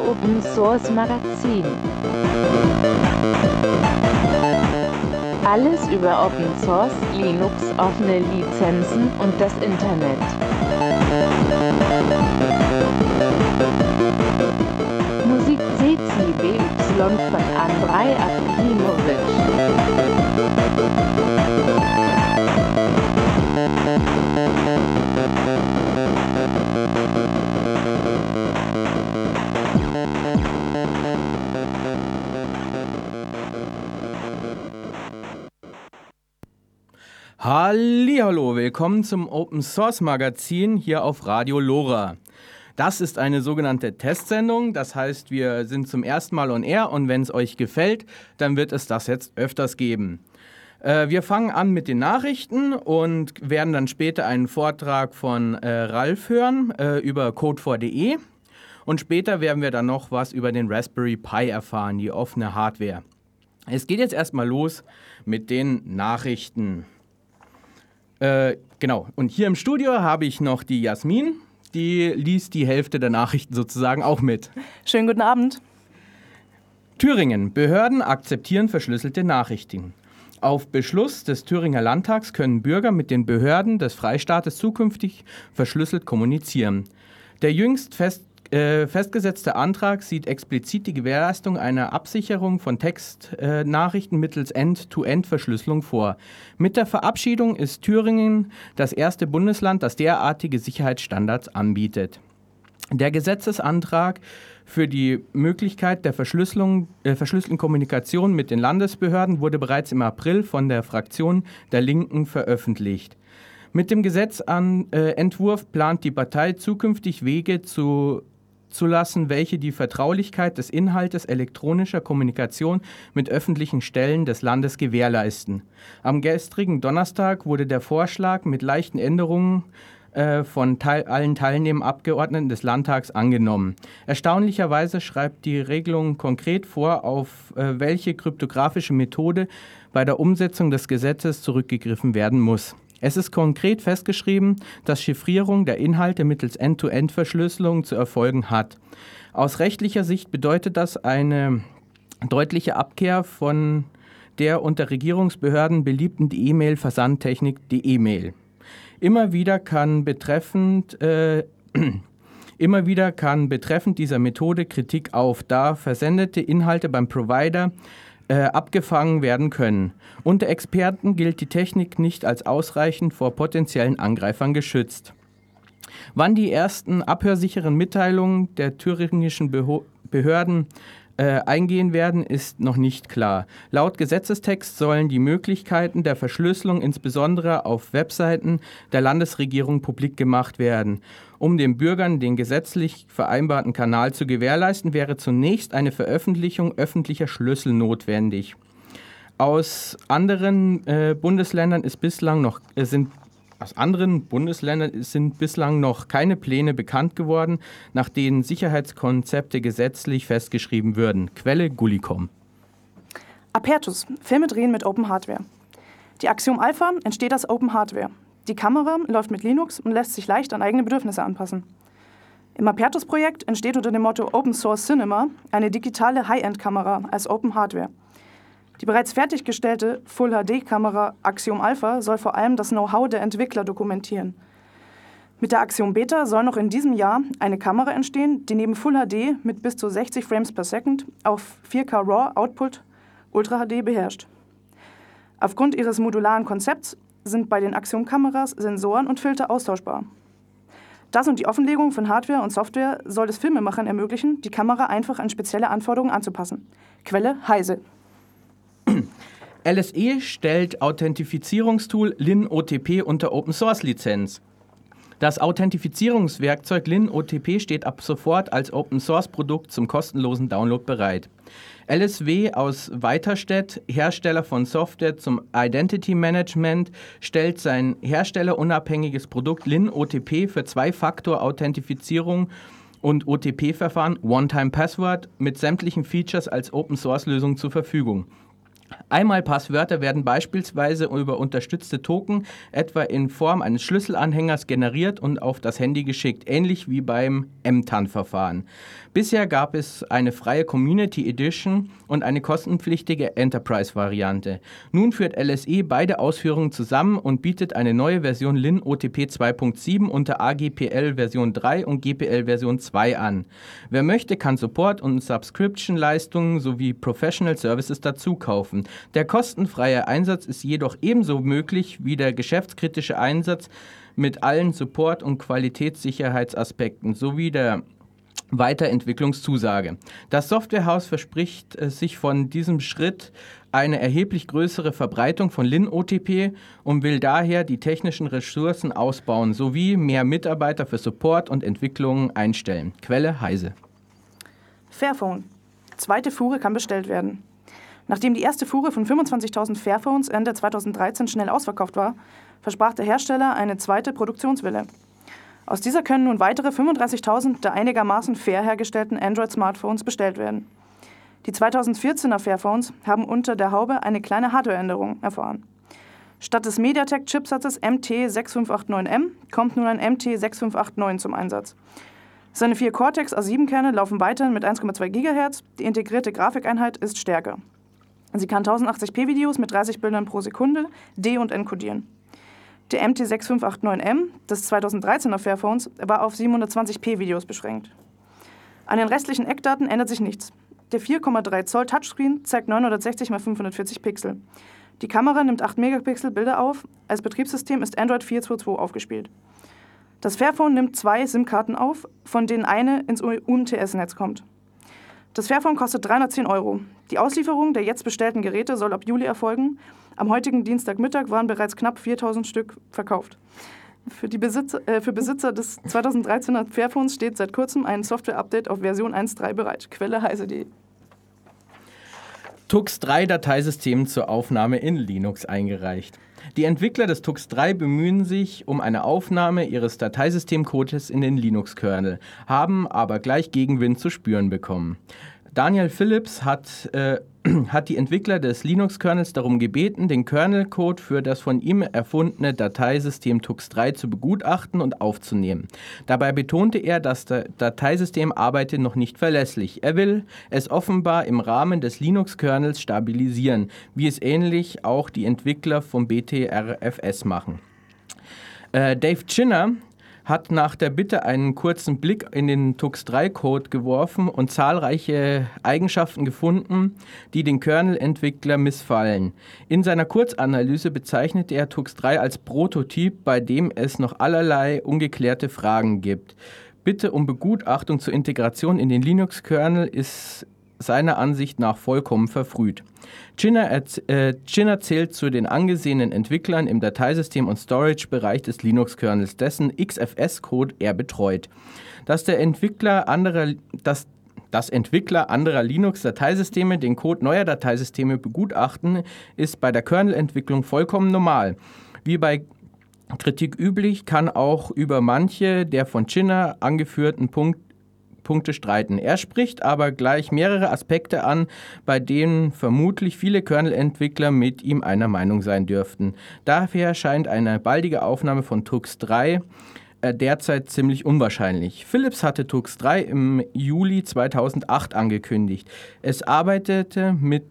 Open Source Magazin. Alles über Open Source, Linux, offene Lizenzen und das Internet. Musik CCBY von Andrei Akimovic. Hallihallo, willkommen zum Open Source Magazin hier auf Radio Lora. Das ist eine sogenannte Testsendung, das heißt, wir sind zum ersten Mal on air und wenn es euch gefällt, dann wird es das jetzt öfters geben. Wir fangen an mit den Nachrichten und werden dann später einen Vortrag von Ralf hören über code4.de und später werden wir dann noch was über den Raspberry Pi erfahren, die offene Hardware. Es geht jetzt erstmal los mit den Nachrichten. Genau, und hier im Studio habe ich noch die Jasmin, die liest die Hälfte der Nachrichten sozusagen auch mit. Schönen guten Abend. Thüringen. Behörden akzeptieren verschlüsselte Nachrichten. Auf Beschluss des Thüringer Landtags können Bürger mit den Behörden des Freistaates zukünftig verschlüsselt kommunizieren. Der jüngst festgesetzte Antrag sieht explizit die Gewährleistung einer Absicherung von Textnachrichten mittels End-to-End-Verschlüsselung vor. Mit der Verabschiedung ist Thüringen das erste Bundesland, das derartige Sicherheitsstandards anbietet. Der Gesetzesantrag für die Möglichkeit der verschlüsselten Kommunikation mit den Landesbehörden wurde bereits im April von der Fraktion der Linken veröffentlicht. Mit dem Gesetzentwurf plant die Partei zukünftig Wege zulassen, welche die Vertraulichkeit des Inhaltes elektronischer Kommunikation mit öffentlichen Stellen des Landes gewährleisten. Am gestrigen Donnerstag wurde der Vorschlag mit leichten Änderungen von allen teilnehmenden Abgeordneten des Landtags angenommen. Erstaunlicherweise schreibt die Regelung konkret vor, auf welche kryptografische Methode bei der Umsetzung des Gesetzes zurückgegriffen werden muss. Es ist konkret festgeschrieben, dass Chiffrierung der Inhalte mittels End-to-End-Verschlüsselung zu erfolgen hat. Aus rechtlicher Sicht bedeutet das eine deutliche Abkehr von der unter Regierungsbehörden beliebten E-Mail-Versandtechnik, die E-Mail. Immer wieder kann betreffend dieser Methode Kritik auf, da versendete Inhalte beim Provider abgefangen werden können. Unter Experten gilt die Technik nicht als ausreichend vor potenziellen Angreifern geschützt. Wann die ersten abhörsicheren Mitteilungen der thüringischen Behörden eingehen werden, ist noch nicht klar. Laut Gesetzestext sollen die Möglichkeiten der Verschlüsselung insbesondere auf Webseiten der Landesregierung publik gemacht werden. Um den Bürgern den gesetzlich vereinbarten Kanal zu gewährleisten, wäre zunächst eine Veröffentlichung öffentlicher Schlüssel notwendig. Aus anderen Bundesländern sind bislang noch keine Pläne bekannt geworden, nach denen Sicherheitskonzepte gesetzlich festgeschrieben würden. Quelle Gullicom. Apertus. Filme drehen mit Open Hardware. Die Axiom Alpha entsteht aus Open Hardware. Die Kamera läuft mit Linux und lässt sich leicht an eigene Bedürfnisse anpassen. Im Apertus-Projekt entsteht unter dem Motto Open Source Cinema eine digitale High-End-Kamera als Open Hardware. Die bereits fertiggestellte Full-HD-Kamera Axiom Alpha soll vor allem das Know-how der Entwickler dokumentieren. Mit der Axiom Beta soll noch in diesem Jahr eine Kamera entstehen, die neben Full HD mit bis zu 60 Frames per Second auf 4K RAW Output Ultra HD beherrscht. Aufgrund ihres modularen Konzepts sind bei den Axiom-Kameras Sensoren und Filter austauschbar. Das und die Offenlegung von Hardware und Software soll es Filmemachern ermöglichen, die Kamera einfach an spezielle Anforderungen anzupassen. Quelle Heise. LSE stellt Authentifizierungstool LinOTP unter Open-Source-Lizenz. Das Authentifizierungswerkzeug LinOTP steht ab sofort als Open-Source-Produkt zum kostenlosen Download bereit. LSW aus Weiterstedt, Hersteller von Software zum Identity Management, stellt sein herstellerunabhängiges Produkt LinOTP für Zwei-Faktor-Authentifizierung und OTP-Verfahren One-Time-Password mit sämtlichen Features als Open-Source-Lösung zur Verfügung. Einmalpasswörter werden beispielsweise über unterstützte Token etwa in Form eines Schlüsselanhängers generiert und auf das Handy geschickt, ähnlich wie beim MTAN-Verfahren. Bisher gab es eine freie Community Edition und eine kostenpflichtige Enterprise-Variante. Nun führt LSE beide Ausführungen zusammen und bietet eine neue Version LinOTP 2.7 unter AGPL Version 3 und GPL Version 2 an. Wer möchte, kann Support und Subscription-Leistungen sowie Professional Services dazu kaufen. Der kostenfreie Einsatz ist jedoch ebenso möglich wie der geschäftskritische Einsatz mit allen Support- und Qualitätssicherheitsaspekten sowie der Weiterentwicklungszusage. Das Softwarehaus verspricht sich von diesem Schritt eine erheblich größere Verbreitung von LinOTP und will daher die technischen Ressourcen ausbauen sowie mehr Mitarbeiter für Support und Entwicklung einstellen. Quelle Heise. Fairphone. Zweite Fuhre kann bestellt werden. Nachdem die erste Fuhre von 25.000 Fairphones Ende 2013 schnell ausverkauft war, versprach der Hersteller eine zweite Produktionswelle. Aus dieser können nun weitere 35.000 der einigermaßen fair hergestellten Android-Smartphones bestellt werden. Die 2014er Fairphones haben unter der Haube eine kleine Hardwareänderung erfahren. Statt des MediaTek-Chipsatzes MT6589M kommt nun ein MT6589 zum Einsatz. Seine 4 Cortex A7-Kerne laufen weiterhin mit 1,2 GHz, die integrierte Grafikeinheit ist stärker. Sie kann 1080p-Videos mit 30 Bildern pro Sekunde de- und encodieren. Der MT6589M des 2013er Fairphones war auf 720p-Videos beschränkt. An den restlichen Eckdaten ändert sich nichts. Der 4,3 Zoll Touchscreen zeigt 960 x 540 Pixel. Die Kamera nimmt 8 Megapixel Bilder auf, als Betriebssystem ist Android 4.2.2 aufgespielt. Das Fairphone nimmt 2 SIM-Karten auf, von denen eine ins UMTS-Netz kommt. Das Fairphone kostet 310 €. Die Auslieferung der jetzt bestellten Geräte soll ab Juli erfolgen. Am heutigen Dienstagmittag waren bereits knapp 4.000 Stück verkauft. Für Besitzer des 2013er Fairphones steht seit kurzem ein Software-Update auf Version 1.3 bereit. Quelle heise.de. TUX3-Dateisystem zur Aufnahme in Linux eingereicht. Die Entwickler des TUX3 bemühen sich um eine Aufnahme ihres Dateisystemcodes in den Linux-Kernel, haben aber gleich Gegenwind zu spüren bekommen. Daniel Phillips hat die Entwickler des Linux-Kernels darum gebeten, den Kernelcode für das von ihm erfundene Dateisystem TUX3 zu begutachten und aufzunehmen. Dabei betonte er, dass das Dateisystem arbeite noch nicht verlässlich. Er will es offenbar im Rahmen des Linux-Kernels stabilisieren, wie es ähnlich auch die Entwickler vom BTRFS machen. Dave Chinner hat nach der Bitte einen kurzen Blick in den TUX3-Code geworfen und zahlreiche Eigenschaften gefunden, die den Kernel-Entwickler missfallen. In seiner Kurzanalyse bezeichnete er TUX3 als Prototyp, bei dem es noch allerlei ungeklärte Fragen gibt. Bitte um Begutachtung zur Integration in den Linux-Kernel ist seiner Ansicht nach vollkommen verfrüht. Chinner zählt zu den angesehenen Entwicklern im Dateisystem- und Storage-Bereich des Linux-Kernels, dessen XFS-Code er betreut. Dass Entwickler anderer Linux-Dateisysteme den Code neuer Dateisysteme begutachten, ist bei der Kernel-Entwicklung vollkommen normal. Wie bei Kritik üblich, kann auch über manche der von Chinner angeführten Punkte streiten. Er spricht aber gleich mehrere Aspekte an, bei denen vermutlich viele Kernel-Entwickler mit ihm einer Meinung sein dürften. Daher scheint eine baldige Aufnahme von TUX3 derzeit ziemlich unwahrscheinlich. Philips hatte TUX3 im Juli 2008 angekündigt. Es arbeitet mit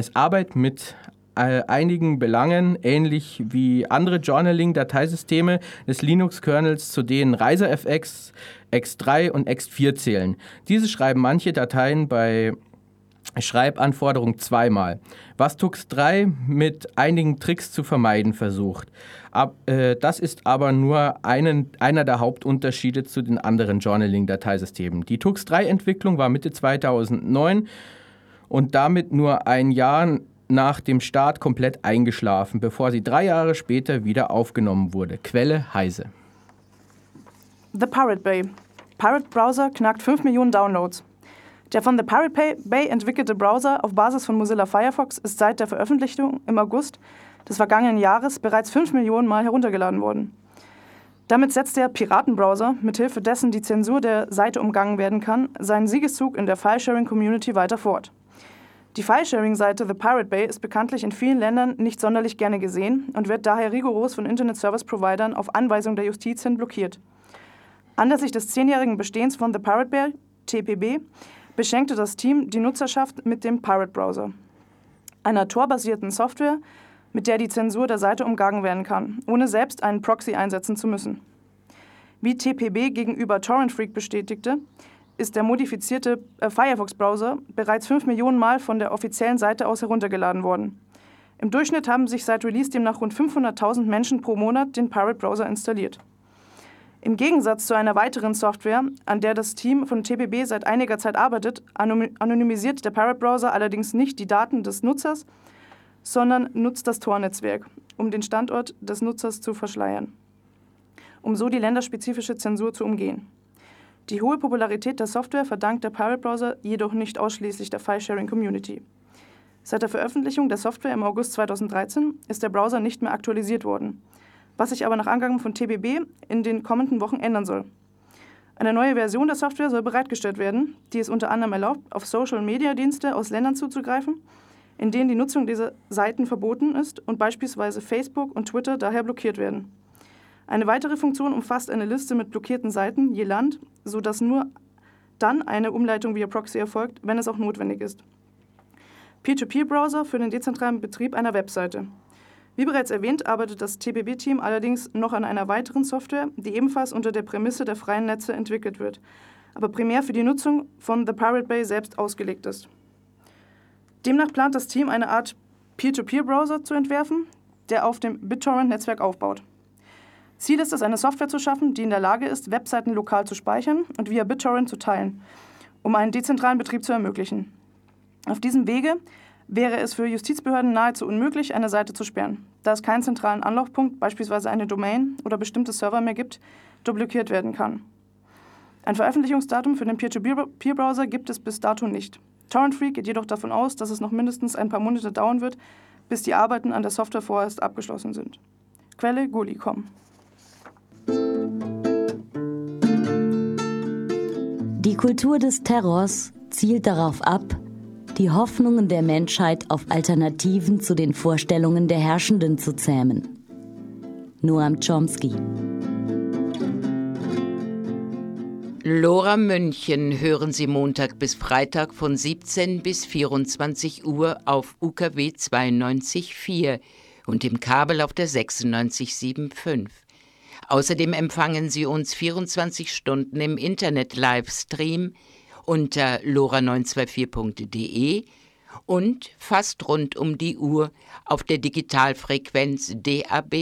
einigen Belangen, ähnlich wie andere Journaling-Dateisysteme des Linux-Kernels, zu denen ReiserFX, X3 und X4 zählen. Diese schreiben manche Dateien bei Schreibanforderung zweimal, was TUX3 mit einigen Tricks zu vermeiden versucht. Das ist aber nur einer der Hauptunterschiede zu den anderen Journaling-Dateisystemen. Die TUX3-Entwicklung war Mitte 2009 und damit nur ein Jahr nach dem Start komplett eingeschlafen, bevor sie 3 Jahre später wieder aufgenommen wurde. Quelle Heise. The Pirate Bay. Pirate Browser knackt 5 Millionen Downloads. Der von The Pirate Bay entwickelte Browser auf Basis von Mozilla Firefox ist seit der Veröffentlichung im August des vergangenen Jahres bereits 5 Millionen Mal heruntergeladen worden. Damit setzt der Piratenbrowser, mithilfe dessen die Zensur der Seite umgangen werden kann, seinen Siegeszug in der Filesharing-Community weiter fort. Die Filesharing-Seite The Pirate Bay ist bekanntlich in vielen Ländern nicht sonderlich gerne gesehen und wird daher rigoros von Internet-Service-Providern auf Anweisung der Justiz hin blockiert. Anlässlich des 10-jährigen Bestehens von The Pirate Bay TPB, beschenkte das Team die Nutzerschaft mit dem Pirate Browser, einer Tor-basierten Software, mit der die Zensur der Seite umgangen werden kann, ohne selbst einen Proxy einsetzen zu müssen. Wie TPB gegenüber Torrent Freak bestätigte, ist der modifizierte Firefox-Browser bereits 5 Millionen Mal von der offiziellen Seite aus heruntergeladen worden. Im Durchschnitt haben sich seit Release demnach rund 500.000 Menschen pro Monat den Pirate Browser installiert. Im Gegensatz zu einer weiteren Software, an der das Team von TPB seit einiger Zeit arbeitet, anonymisiert der Pirate Browser allerdings nicht die Daten des Nutzers, sondern nutzt das Tor-Netzwerk, um den Standort des Nutzers zu verschleiern, um so die länderspezifische Zensur zu umgehen. Die hohe Popularität der Software verdankt der Pirate Browser jedoch nicht ausschließlich der File-Sharing-Community. Seit der Veröffentlichung der Software im August 2013 ist der Browser nicht mehr aktualisiert worden, was sich aber nach Angaben von TPB in den kommenden Wochen ändern soll. Eine neue Version der Software soll bereitgestellt werden, die es unter anderem erlaubt, auf Social-Media-Dienste aus Ländern zuzugreifen, in denen die Nutzung dieser Seiten verboten ist und beispielsweise Facebook und Twitter daher blockiert werden. Eine weitere Funktion umfasst eine Liste mit blockierten Seiten je Land, sodass nur dann eine Umleitung via Proxy erfolgt, wenn es auch notwendig ist. Peer-to-Peer-Browser für den dezentralen Betrieb einer Webseite. Wie bereits erwähnt, arbeitet das TPB-Team allerdings noch an einer weiteren Software, die ebenfalls unter der Prämisse der freien Netze entwickelt wird, aber primär für die Nutzung von The Pirate Bay selbst ausgelegt ist. Demnach plant das Team, eine Art Peer-to-Peer-Browser zu entwerfen, der auf dem BitTorrent-Netzwerk aufbaut. Ziel ist es, eine Software zu schaffen, die in der Lage ist, Webseiten lokal zu speichern und via BitTorrent zu teilen, um einen dezentralen Betrieb zu ermöglichen. Auf diesem Wege wäre es für Justizbehörden nahezu unmöglich, eine Seite zu sperren, da es keinen zentralen Anlaufpunkt, beispielsweise eine Domain oder bestimmte Server mehr gibt, der blockiert werden kann. Ein Veröffentlichungsdatum für den Peer-to-Peer-Browser gibt es bis dato nicht. Torrent Freak geht jedoch davon aus, dass es noch mindestens ein paar Monate dauern wird, bis die Arbeiten an der Software vorerst abgeschlossen sind. Quelle Guli.com. Die Kultur des Terrors zielt darauf ab, die Hoffnungen der Menschheit auf Alternativen zu den Vorstellungen der Herrschenden zu zähmen. Noam Chomsky. Lora München hören Sie Montag bis Freitag von 17 bis 24 Uhr auf UKW 92.4 und im Kabel auf der 96.75. Außerdem empfangen Sie uns 24 Stunden im Internet-Livestream unter lora924.de und fast rund um die Uhr auf der Digitalfrequenz DAB+.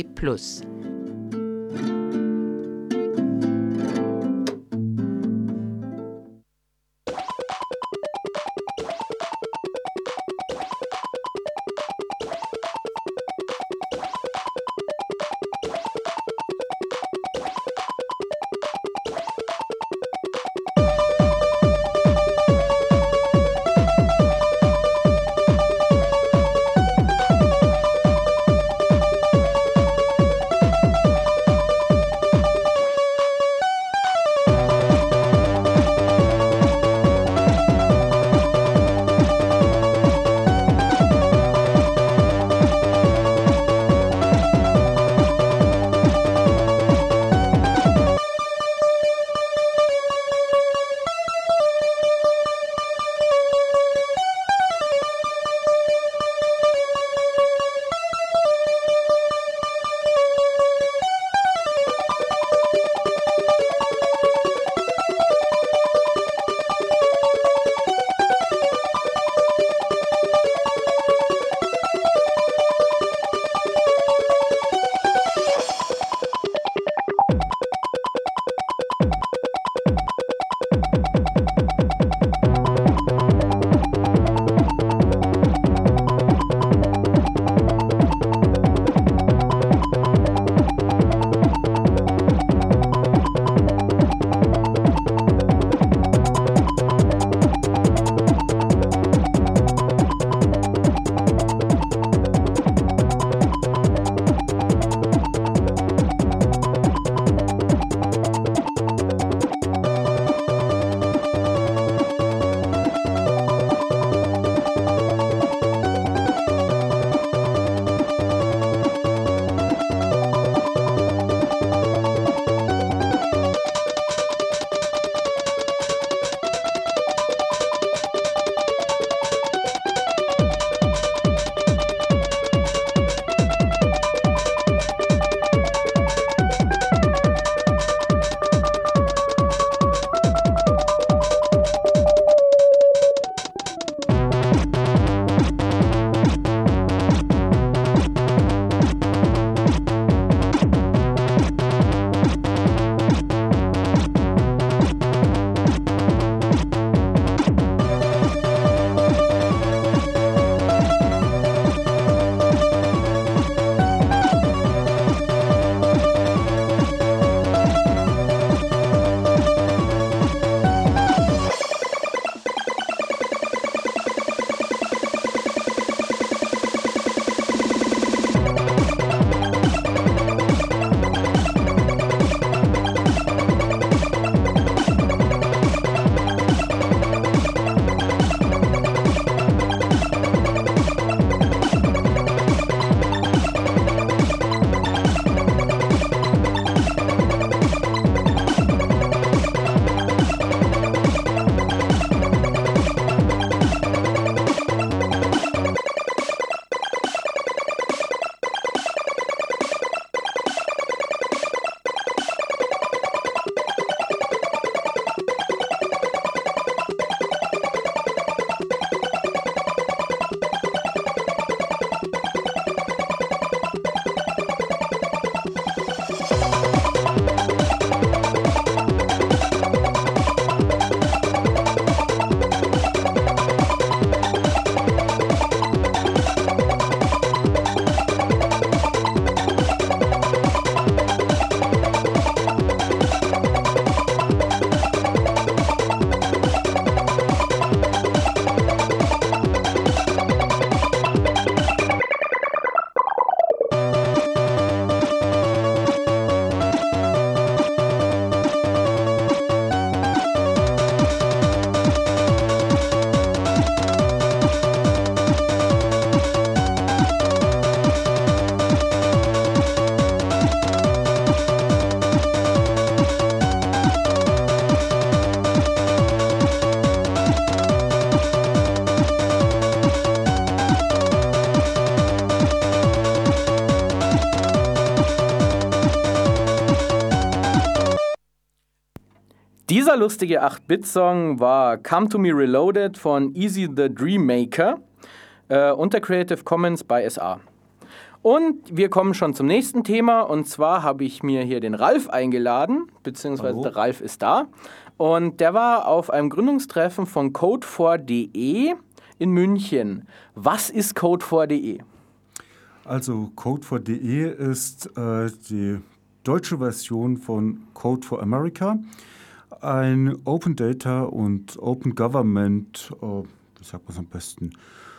Dieser lustige 8-Bit-Song war Come to Me Reloaded von Easy the Dream Maker unter Creative Commons by SA. Und wir kommen schon zum nächsten Thema, und zwar habe ich mir hier den Ralf eingeladen, beziehungsweise der Ralf ist da. Und der war auf einem Gründungstreffen von Code4.de in München. Was ist Code4.de? Also Code4.de ist die deutsche Version von Code for America, ein Open Data und Open Government, wie sagt man es am besten,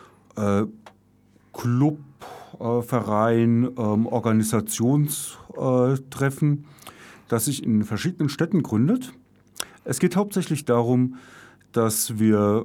Club, Verein, Organisationstreffen, das sich in verschiedenen Städten gründet. Es geht hauptsächlich darum, dass wir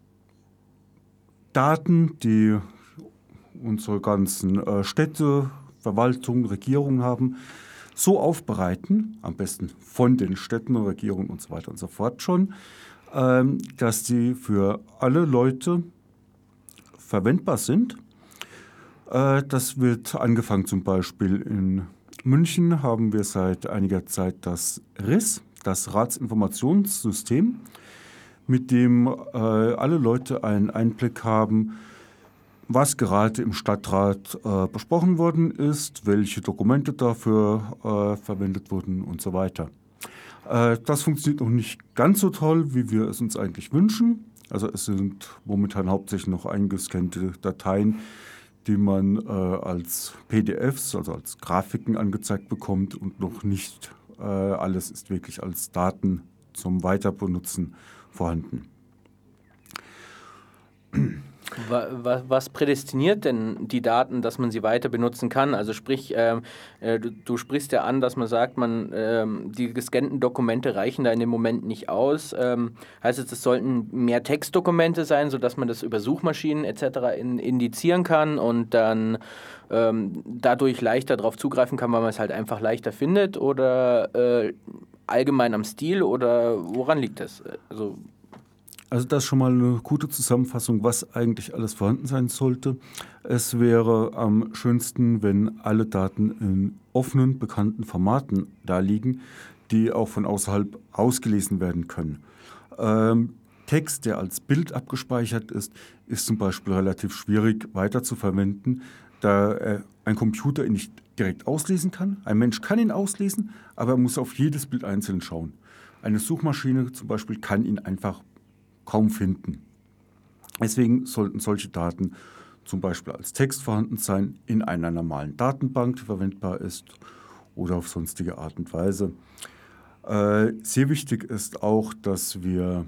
Daten, die unsere ganzen Städte, Verwaltungen, Regierungen haben, so aufbereiten, am besten von den Städten, Regierungen und so weiter und so fort schon, dass die für alle Leute verwendbar sind. Das wird angefangen zum Beispiel in München, haben wir seit einiger Zeit das RIS, das Ratsinformationssystem, mit dem alle Leute einen Einblick haben, was gerade im Stadtrat besprochen worden ist, welche Dokumente dafür verwendet wurden und so weiter. Das funktioniert noch nicht ganz so toll, wie wir es uns eigentlich wünschen. Also es sind momentan hauptsächlich noch eingescannte Dateien, die man als PDFs, also als Grafiken angezeigt bekommt, und noch nicht alles ist wirklich als Daten zum Weiterbenutzen vorhanden. Was prädestiniert denn die Daten, dass man sie weiter benutzen kann? Also sprich, du sprichst ja an, dass man sagt, die gescannten Dokumente reichen da in dem Moment nicht aus. Heißt es sollten mehr Textdokumente sein, sodass man das über Suchmaschinen etc. indizieren kann und dann dadurch leichter darauf zugreifen kann, weil man es halt einfach leichter findet? Oder allgemein am Stil, oder woran liegt das? Also das ist schon mal eine gute Zusammenfassung, was eigentlich alles vorhanden sein sollte. Es wäre am schönsten, wenn alle Daten in offenen, bekannten Formaten da liegen, die auch von außerhalb ausgelesen werden können. Text, der als Bild abgespeichert ist zum Beispiel relativ schwierig weiterzuverwenden, da ein Computer ihn nicht direkt auslesen kann. Ein Mensch kann ihn auslesen, aber er muss auf jedes Bild einzeln schauen. Eine Suchmaschine zum Beispiel kann ihn einfach kaum finden. Deswegen sollten solche Daten zum Beispiel als Text vorhanden sein in einer normalen Datenbank, die verwendbar ist, oder auf sonstige Art und Weise. Sehr wichtig ist auch, dass wir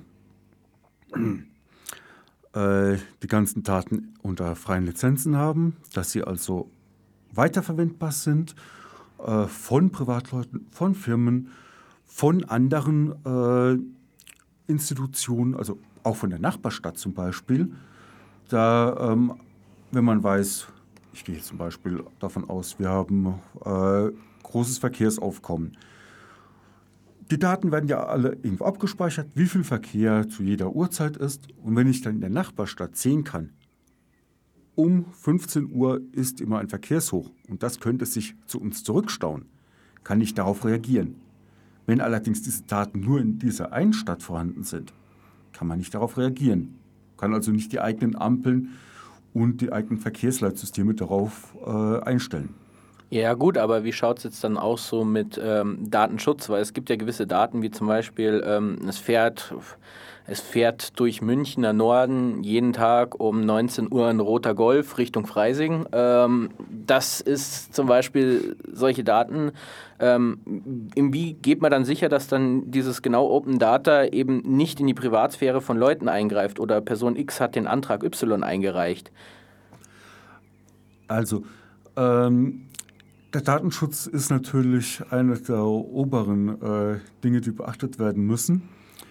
die ganzen Daten unter freien Lizenzen haben, dass sie also weiterverwendbar sind von Privatleuten, von Firmen, von anderen Institutionen, also auch von der Nachbarstadt zum Beispiel. Da, wenn man weiß, ich gehe jetzt zum Beispiel davon aus, wir haben großes Verkehrsaufkommen. Die Daten werden ja alle irgendwo abgespeichert, wie viel Verkehr zu jeder Uhrzeit ist. Und wenn ich dann in der Nachbarstadt sehen kann, um 15 Uhr ist immer ein Verkehrshoch und das könnte sich zu uns zurückstauen, kann ich darauf reagieren. Wenn allerdings diese Daten nur in dieser einen Stadt vorhanden sind, kann man nicht darauf reagieren. Kann also nicht die eigenen Ampeln und die eigenen Verkehrsleitsysteme darauf einstellen. Ja gut, aber wie schaut es jetzt dann aus so mit Datenschutz? Weil es gibt ja gewisse Daten, wie zum Beispiel es fährt durch Münchner Norden jeden Tag um 19 Uhr ein roter Golf Richtung Freising. Das ist zum Beispiel solche Daten. Wie geht man dann sicher, dass dann dieses genau Open Data eben nicht in die Privatsphäre von Leuten eingreift oder Person X hat den Antrag Y eingereicht? Also, der Datenschutz ist natürlich eine der oberen Dinge, die beachtet werden müssen.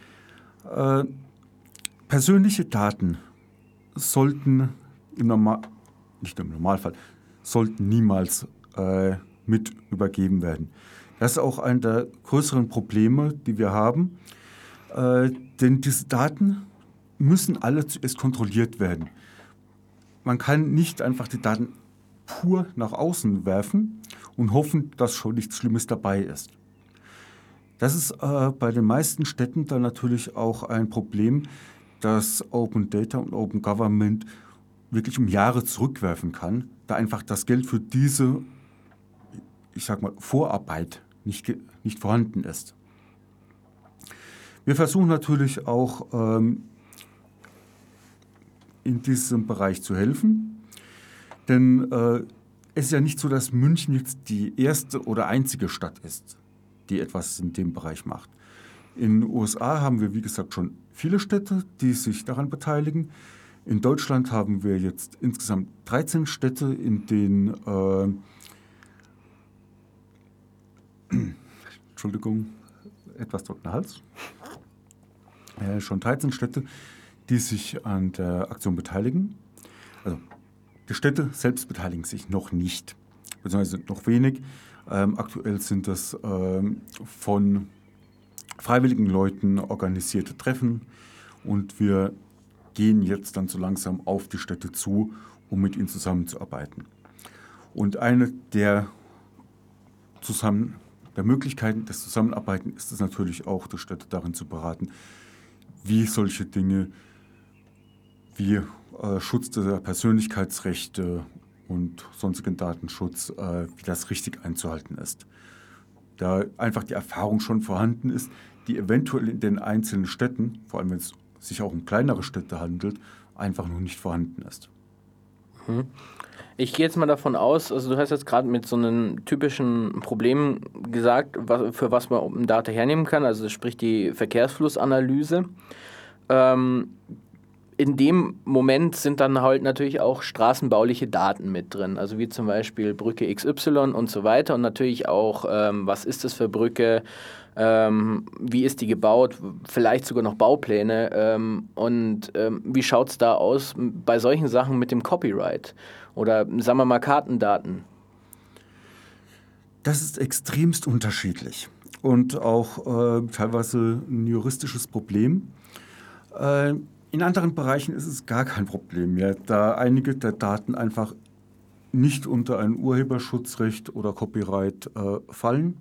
Persönliche Daten sollten nicht im Normalfall, sollten niemals mit übergeben werden. Das ist auch einer der größeren Probleme, die wir haben, denn diese Daten müssen alle zuerst kontrolliert werden. Man kann nicht einfach die Daten pur nach außen werfen und hoffen, dass schon nichts Schlimmes dabei ist. Das ist bei den meisten Städten dann natürlich auch ein Problem, dass Open Data und Open Government wirklich um Jahre zurückwerfen kann, da einfach das Geld für diese, ich sag mal, Vorarbeit nicht vorhanden ist. Wir versuchen natürlich auch in diesem Bereich zu helfen, denn es ist ja nicht so, dass München jetzt die erste oder einzige Stadt ist, die etwas in dem Bereich macht. In den USA haben wir, wie gesagt, schon viele Städte, die sich daran beteiligen. In Deutschland haben wir jetzt insgesamt 13 Städte, in denen Entschuldigung, etwas trockener Hals. Schon 13 Städte, die sich an der Aktion beteiligen. Also die Städte selbst beteiligen sich noch nicht, beziehungsweise noch wenig. Aktuell sind das von freiwilligen Leuten organisierte Treffen und wir gehen jetzt dann so langsam auf die Städte zu, um mit ihnen zusammenzuarbeiten. Und eine der Möglichkeiten des Zusammenarbeiten ist es natürlich auch, die Städte darin zu beraten, wie solche Dinge wie Schutz der Persönlichkeitsrechte und sonstigen Datenschutz, wie das richtig einzuhalten ist. Da einfach die Erfahrung schon vorhanden ist, die eventuell in den einzelnen Städten, vor allem wenn es sich auch um kleinere Städte handelt, einfach noch nicht vorhanden ist. Ich gehe jetzt mal davon aus, also du hast jetzt gerade mit so einem typischen Problem gesagt, für was man Open Data hernehmen kann, also sprich die Verkehrsflussanalyse. In dem Moment sind dann halt natürlich auch straßenbauliche Daten mit drin, also wie zum Beispiel Brücke XY und so weiter und natürlich auch, was ist das für Brücke, wie ist die gebaut, vielleicht sogar noch Baupläne und wie schaut es da aus bei solchen Sachen mit dem Copyright oder sagen wir mal Kartendaten? Das ist extremst unterschiedlich und auch teilweise ein juristisches Problem. In anderen Bereichen ist es gar kein Problem mehr, da einige der Daten einfach nicht unter ein Urheberschutzrecht oder Copyright fallen.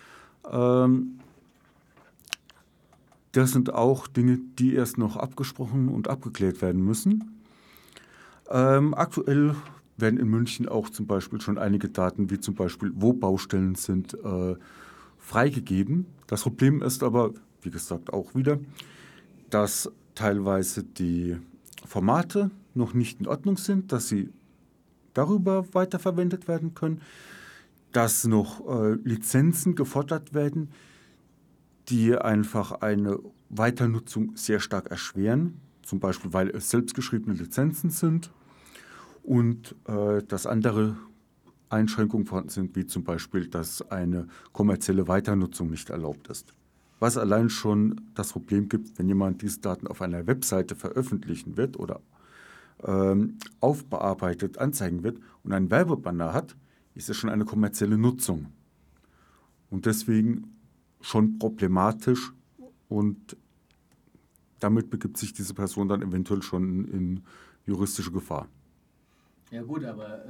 Das sind auch Dinge, die erst noch abgesprochen und abgeklärt werden müssen. Aktuell werden in München auch zum Beispiel schon einige Daten, wie zum Beispiel, wo Baustellen sind, freigegeben. Das Problem ist aber, wie gesagt, auch wieder, dass teilweise die Formate noch nicht in Ordnung sind, dass sie darüber weiterverwendet werden können, dass noch Lizenzen gefordert werden, die einfach eine Weiternutzung sehr stark erschweren, zum Beispiel weil es selbstgeschriebene Lizenzen sind und dass andere Einschränkungen vorhanden sind, wie zum Beispiel, dass eine kommerzielle Weiternutzung nicht erlaubt ist. Was allein schon das Problem gibt, wenn jemand diese Daten auf einer Webseite veröffentlichen wird oder aufbearbeitet anzeigen wird und einen Werbebanner hat, ist es schon eine kommerzielle Nutzung. Und deswegen schon problematisch und damit begibt sich diese Person dann eventuell schon in juristische Gefahr. Ja gut,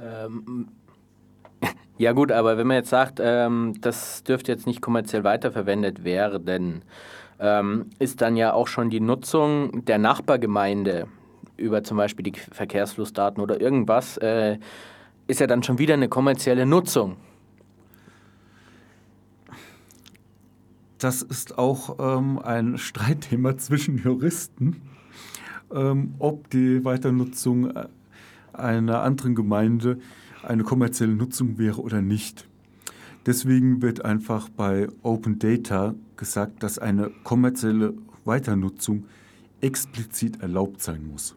aber wenn man jetzt sagt, das dürfte jetzt nicht kommerziell weiterverwendet werden, ist dann ja auch schon die Nutzung der Nachbargemeinde über zum Beispiel die Verkehrsflussdaten oder irgendwas, ist ja dann schon wieder eine kommerzielle Nutzung. Das ist auch ein Streitthema zwischen Juristen, ob die Weiternutzung einer anderen Gemeinde eine kommerzielle Nutzung wäre oder nicht. Deswegen wird einfach bei Open Data gesagt, dass eine kommerzielle Weiternutzung explizit erlaubt sein muss.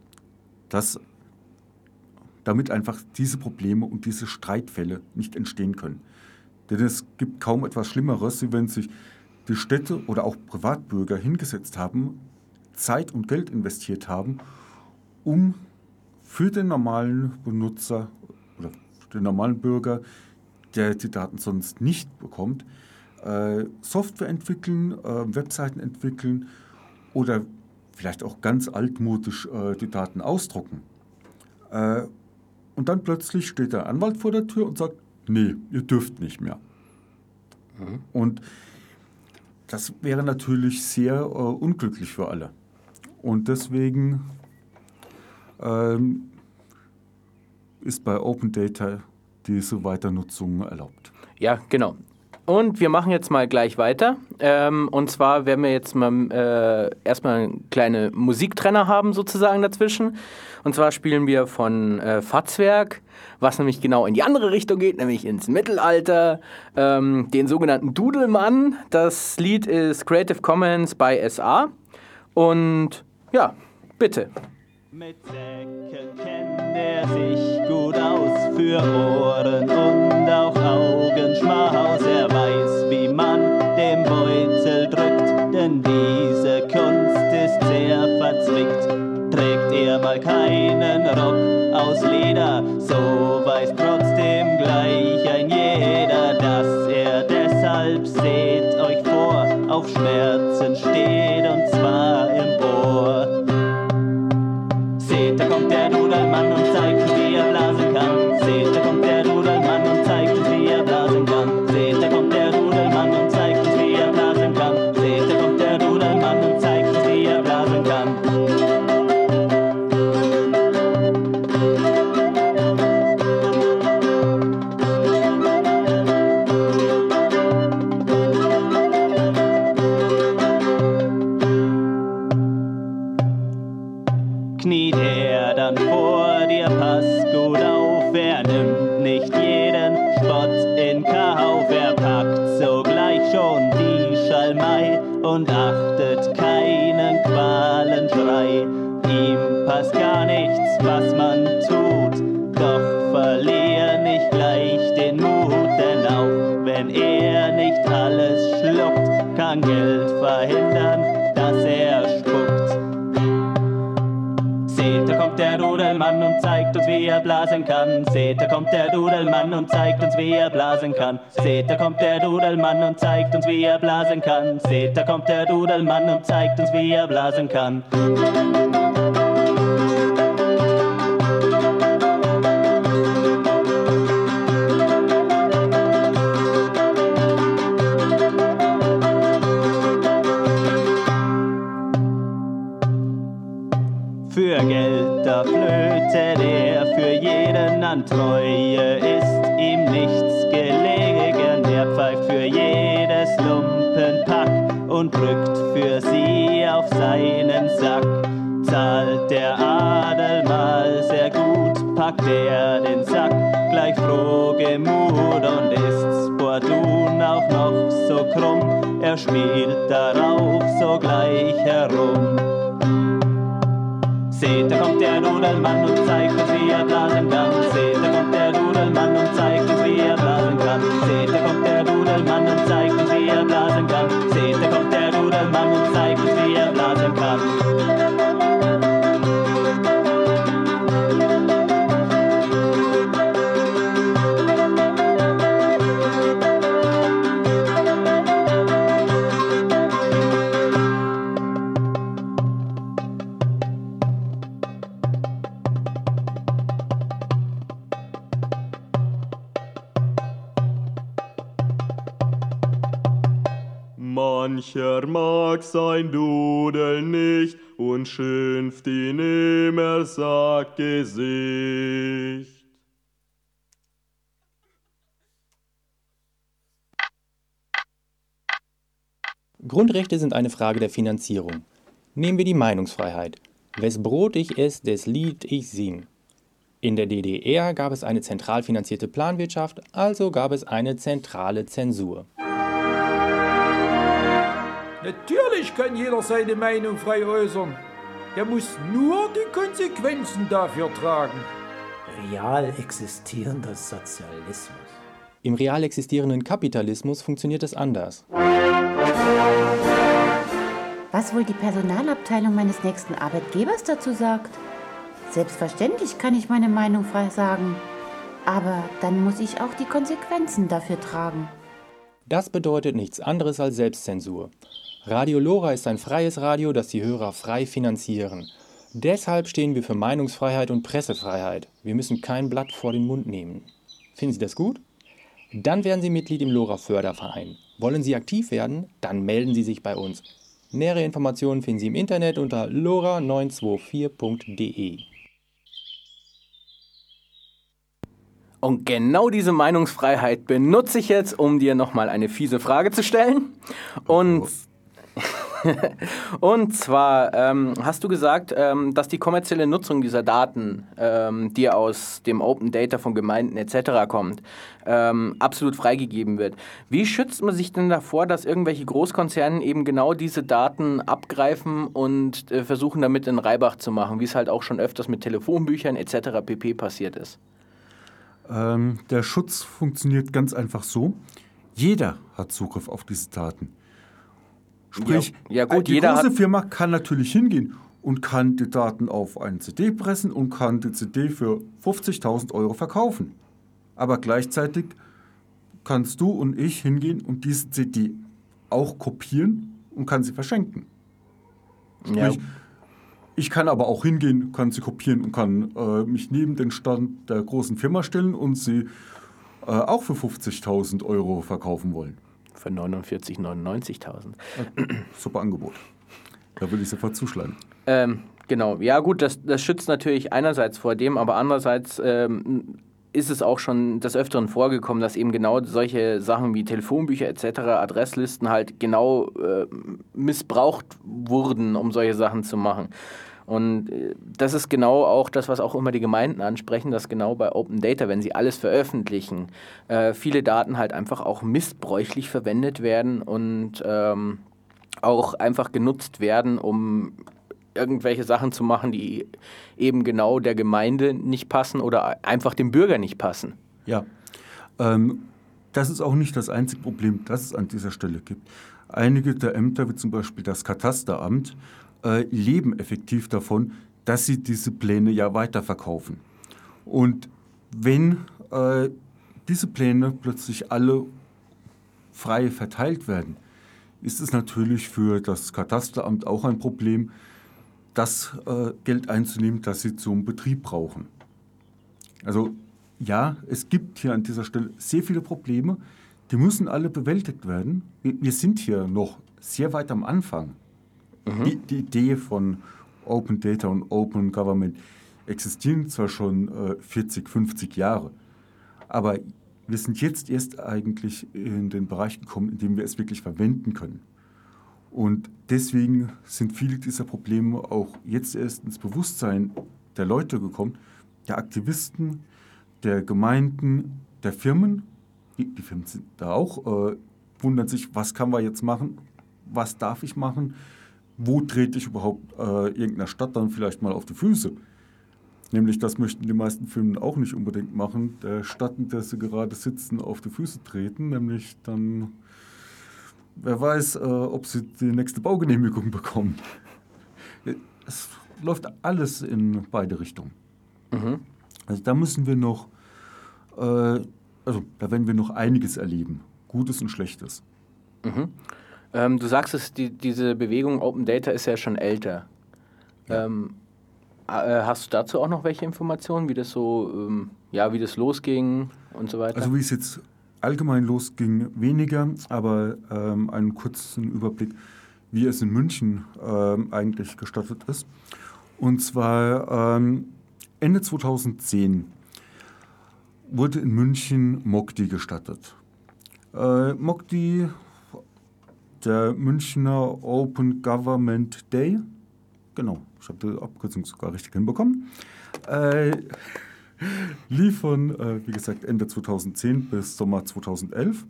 Damit einfach diese Probleme und diese Streitfälle nicht entstehen können. Denn es gibt kaum etwas Schlimmeres, wie wenn sich die Städte oder auch Privatbürger hingesetzt haben, Zeit und Geld investiert haben, um für den normalen Benutzer oder den normalen Bürger, der die Daten sonst nicht bekommt, Software entwickeln, Webseiten entwickeln oder vielleicht auch ganz altmodisch die Daten ausdrucken. Und dann plötzlich steht der Anwalt vor der Tür und sagt, nee, ihr dürft nicht mehr. Und das wäre natürlich sehr unglücklich für alle. Und deswegen ist bei Open Data diese Weiternutzung erlaubt. Ja, genau. Und wir machen jetzt mal gleich weiter. Und zwar werden wir jetzt mal erstmal eine kleine Musiktrenner haben sozusagen dazwischen. Und zwar spielen wir von Fatzwerk, was nämlich genau in die andere Richtung geht, nämlich ins Mittelalter, den sogenannten Dudelmann. Das Lied ist Creative Commons by SA. Und ja, bitte. Mit Säcken kennt er sich gut aus für Ohren und auch Augenschmaus. Er weiß, wie man den Beutel drückt, denn diese Kunst ist sehr verzwickt. Trägt er mal keinen Rock aus Leder, so weiß trotzdem gleich ein jeder, dass er deshalb, seht euch vor, auf Schmerzen steht und zwar im Ohr. Seht, da kommt der Dudelmann und zeigt uns, wie er blasen kann. Seht, da kommt der Dudelmann und zeigt uns, wie er blasen kann. Seht, da kommt der Dudelmann und zeigt uns, wie er blasen kann. Seht, da kommt der Dudelmann und zeigt uns, wie er blasen kann. Kniet er dann vor dir, pass gut auf, er nimmt nicht jeden Spott in Kauf, er packt sogleich schon die Schalmei und achtet keinen Qualenschrei. Ihm passt gar nichts, was man tut, doch verlier nicht gleich den Mut, denn auch wenn er nicht alles schluckt, kann Geld verhindern, dass er spuckt. Seht, da kommt der Dudelmann und zeigt uns, wie er blasen kann. Seht, da kommt der Dudelmann und zeigt uns, wie er blasen kann. Seht, da kommt der Dudelmann und zeigt uns, wie er blasen kann. Seht, da kommt der Dudelmann und zeigt uns, wie er blasen kann. Für Geld da flötet er, für jeden an Treue ist ihm nichts gelegen. Er pfeift für jedes Lumpenpack und drückt für sie auf seinen Sack. Zahlt der Adel mal sehr gut, packt er den Sack gleich frohgemut und ist's Bordun auch noch so krumm, er spielt darauf sogleich herum. Seht, da kommt der Dudelmann und zeigt uns, wie er blasen kann. Seht, da kommt der Dudelmann und zeigt uns, wie er blasen kann. Seht, da kommt der Dudelmann und zeigt uns, wie er blasen kann. Seht, da kommt der Dudelmann und zeigt uns, wie er blasen kann. Mancher mag sein Dudel nicht und schimpft ihn immer Sackgesicht. Grundrechte sind eine Frage der Finanzierung. Nehmen wir die Meinungsfreiheit. Wes Brot ich ess, des Lied ich sing. In der DDR gab es eine zentral finanzierte Planwirtschaft, also gab es eine zentrale Zensur. Natürlich kann jeder seine Meinung frei äußern. Er muss nur die Konsequenzen dafür tragen. Real existierender Sozialismus. Im real existierenden Kapitalismus funktioniert es anders. Was wohl die Personalabteilung meines nächsten Arbeitgebers dazu sagt? Selbstverständlich kann ich meine Meinung frei sagen. Aber dann muss ich auch die Konsequenzen dafür tragen. Das bedeutet nichts anderes als Selbstzensur. Radio Lora ist ein freies Radio, das die Hörer frei finanzieren. Deshalb stehen wir für Meinungsfreiheit und Pressefreiheit. Wir müssen kein Blatt vor den Mund nehmen. Finden Sie das gut? Dann werden Sie Mitglied im Lora Förderverein. Wollen Sie aktiv werden? Dann melden Sie sich bei uns. Nähere Informationen finden Sie im Internet unter lora924.de. Und genau diese Meinungsfreiheit benutze ich jetzt, um dir nochmal eine fiese Frage zu stellen. Und zwar hast du gesagt, dass die kommerzielle Nutzung dieser Daten, die aus dem Open Data von Gemeinden etc. kommt, absolut freigegeben wird. Wie schützt man sich denn davor, dass irgendwelche Großkonzerne eben genau diese Daten abgreifen und versuchen damit in Reibach zu machen, wie es halt auch schon öfters mit Telefonbüchern etc. pp. Passiert ist? Der Schutz funktioniert ganz einfach so. Jeder hat Zugriff auf diese Daten. Sprich, ja gut, die große Firma kann natürlich hingehen und kann die Daten auf eine CD pressen und kann die CD für 50.000 € verkaufen. Aber gleichzeitig kannst du und ich hingehen und diese CD auch kopieren und kann sie verschenken. Sprich, ich kann aber auch hingehen, kann sie kopieren und kann mich neben den Stand der großen Firma stellen und sie auch für 50.000 € verkaufen wollen. Für 49.99.000. Super Angebot. Da würde ich sofort zuschlagen. Genau, ja gut, das schützt natürlich einerseits vor dem, aber andererseits ist es auch schon des Öfteren vorgekommen, dass eben genau solche Sachen wie Telefonbücher etc., Adresslisten halt genau missbraucht wurden, um solche Sachen zu machen. Und das ist genau auch das, was auch immer die Gemeinden ansprechen, dass genau bei Open Data, wenn sie alles veröffentlichen, viele Daten halt einfach auch missbräuchlich verwendet werden und auch einfach genutzt werden, um irgendwelche Sachen zu machen, die eben genau der Gemeinde nicht passen oder einfach dem Bürger nicht passen. Ja, das ist auch nicht das einzige Problem, das es an dieser Stelle gibt. Einige der Ämter, wie zum Beispiel das Katasteramt, leben effektiv davon, dass sie diese Pläne ja weiterverkaufen. Und wenn diese Pläne plötzlich alle frei verteilt werden, ist es natürlich für das Katasteramt auch ein Problem, das Geld einzunehmen, das sie zum Betrieb brauchen. Also ja, es gibt hier an dieser Stelle sehr viele Probleme, die müssen alle bewältigt werden. Wir sind hier noch sehr weit am Anfang. Die Idee von Open Data und Open Government existieren zwar schon 40, 50 Jahre, aber wir sind jetzt erst eigentlich in den Bereich gekommen, in dem wir es wirklich verwenden können. Und deswegen sind viele dieser Probleme auch jetzt erst ins Bewusstsein der Leute gekommen, der Aktivisten, der Gemeinden, der Firmen. Die Firmen sind da auch, wundern sich, was kann man jetzt machen, was darf ich machen, wo trete ich überhaupt irgendeiner Stadt dann vielleicht mal auf die Füße. Nämlich, das möchten die meisten Firmen auch nicht unbedingt machen, der Stadt, in der sie gerade sitzen, auf die Füße treten, nämlich dann, wer weiß, ob sie die nächste Baugenehmigung bekommen. Es läuft alles in beide Richtungen. Also da müssen wir noch, da werden wir noch einiges erleben, Gutes und Schlechtes. Du sagst es, diese Bewegung Open Data ist ja schon älter. Ja. Hast du dazu auch noch welche Informationen, wie das so, wie das losging und so weiter? Also wie es jetzt allgemein losging, weniger, aber einen kurzen Überblick, wie es in München eigentlich gestartet ist. Und zwar Ende 2010 wurde in München MOGDI gestartet. MOGDI, der Münchner Open Government Day, genau, ich habe die Abkürzung sogar richtig hinbekommen, lief von, wie gesagt, Ende 2010 bis Sommer 2011.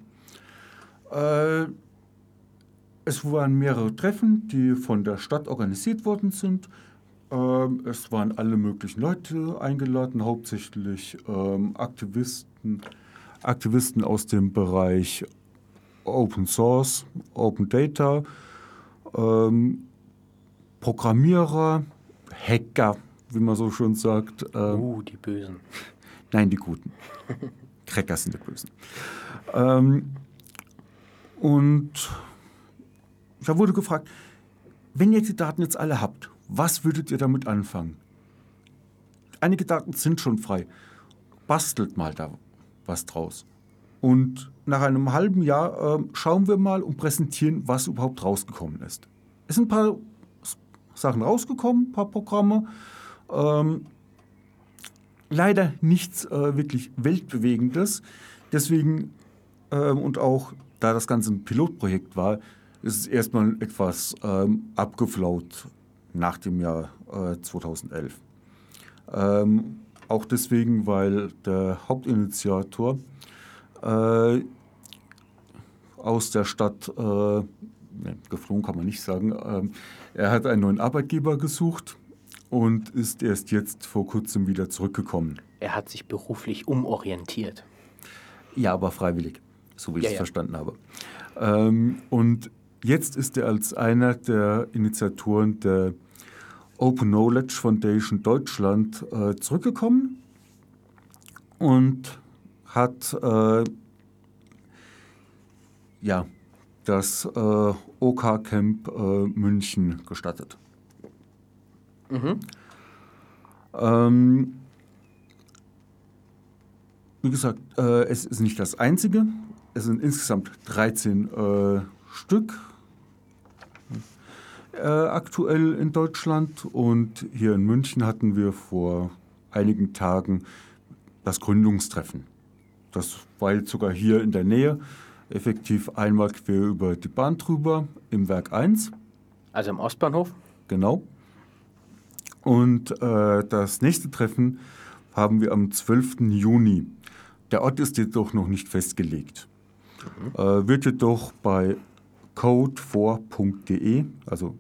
Es waren mehrere Treffen, die von der Stadt organisiert worden sind. Es waren alle möglichen Leute eingeladen, hauptsächlich Aktivisten aus dem Bereich Open Source, Open Data, Programmierer, Hacker, wie man so schön sagt. Die Bösen. Nein, die Guten. Cracker sind die Bösen. Und da wurde gefragt, wenn ihr die Daten jetzt alle habt, was würdet ihr damit anfangen? Einige Daten sind schon frei. Bastelt mal da was draus. Und nach einem halben Jahr schauen wir mal und präsentieren, was überhaupt rausgekommen ist. Es sind ein paar Sachen rausgekommen, ein paar Programme. Leider nichts wirklich Weltbewegendes. Deswegen, und auch da das Ganze ein Pilotprojekt war, ist es erstmal etwas abgeflaut nach dem Jahr 2011. Auch deswegen, weil der Hauptinitiator aus der Stadt, geflohen kann man nicht sagen, er hat einen neuen Arbeitgeber gesucht und ist erst jetzt vor kurzem wieder zurückgekommen. Er hat sich beruflich umorientiert. Ja, aber freiwillig, so wie ich es verstanden habe. Und jetzt ist er als einer der Initiatoren der Open Knowledge Foundation Deutschland zurückgekommen und hat das OK-Camp München gestartet. Wie gesagt, es ist nicht das einzige. Es sind insgesamt 13 Stück aktuell in Deutschland. Und hier in München hatten wir vor einigen Tagen das Gründungstreffen. Das war jetzt sogar hier in der Nähe, effektiv einmal quer über die Bahn drüber im Werk 1. Also im Ostbahnhof? Genau. Und das nächste Treffen haben wir am 12. Juni. Der Ort ist jedoch noch nicht festgelegt. Wird jedoch bei codefor.de, also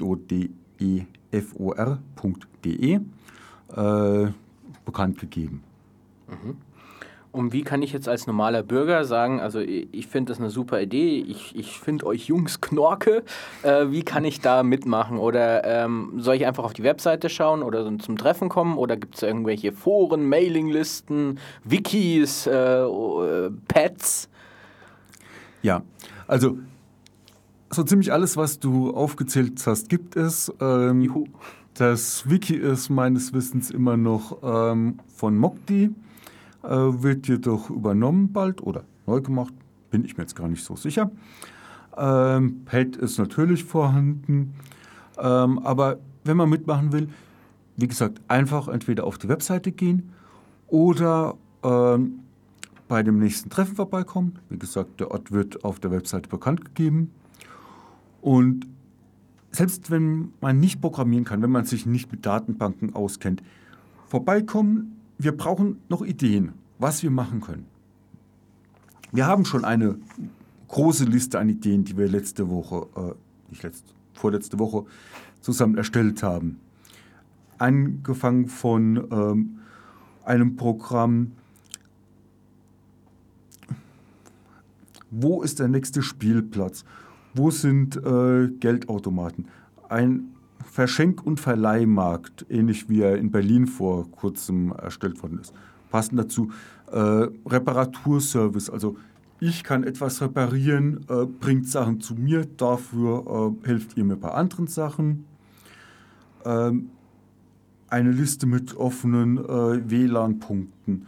codefor.de, bekannt gegeben. Und wie kann ich jetzt als normaler Bürger sagen, also ich finde das eine super Idee, ich finde euch Jungs Knorke, wie kann ich da mitmachen? Oder soll ich einfach auf die Webseite schauen oder so zum Treffen kommen? Oder gibt es irgendwelche Foren, Mailinglisten, Wikis, Pads? Ja, also so ziemlich alles, was du aufgezählt hast, gibt es. Das Wiki ist meines Wissens immer noch von Mokdi. Wird jedoch übernommen bald oder neu gemacht, bin ich mir jetzt gar nicht so sicher. Pad ist natürlich vorhanden, aber wenn man mitmachen will, wie gesagt, einfach entweder auf die Webseite gehen oder bei dem nächsten Treffen vorbeikommen. Wie gesagt, der Ort wird auf der Webseite bekannt gegeben. Und selbst wenn man nicht programmieren kann, wenn man sich nicht mit Datenbanken auskennt, vorbeikommen. Wir brauchen noch Ideen, was wir machen können. Wir haben schon eine große Liste an Ideen, die wir vorletzte Woche zusammen erstellt haben. Angefangen von einem Programm, wo ist der nächste Spielplatz? Wo sind Geldautomaten? Ein Verschenk- und Verleihmarkt, ähnlich wie er in Berlin vor kurzem erstellt worden ist. Passend dazu Reparaturservice, also ich kann etwas reparieren, bringt Sachen zu mir, dafür helft ihr mir bei anderen Sachen. Eine Liste mit offenen WLAN-Punkten,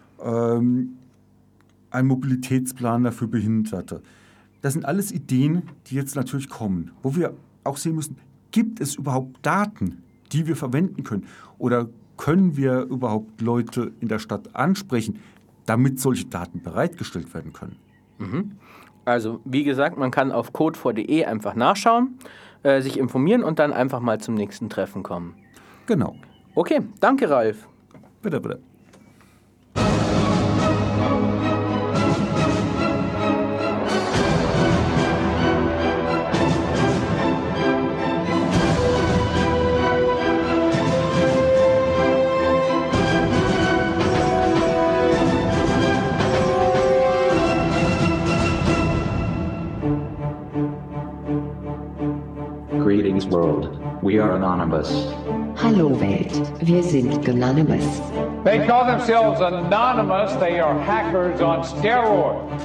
ein Mobilitätsplaner für Behinderte. Das sind alles Ideen, die jetzt natürlich kommen, wo wir auch sehen müssen, gibt es überhaupt Daten, die wir verwenden können? Oder können wir überhaupt Leute in der Stadt ansprechen, damit solche Daten bereitgestellt werden können? Also, wie gesagt, man kann auf codefor.de einfach nachschauen, sich informieren und dann einfach mal zum nächsten Treffen kommen. Genau. Okay, danke, Ralf. Bitte, bitte. Greetings world, we are Anonymous. Hallo Welt, wir sind Anonymous. They call themselves Anonymous, they are hackers on steroids.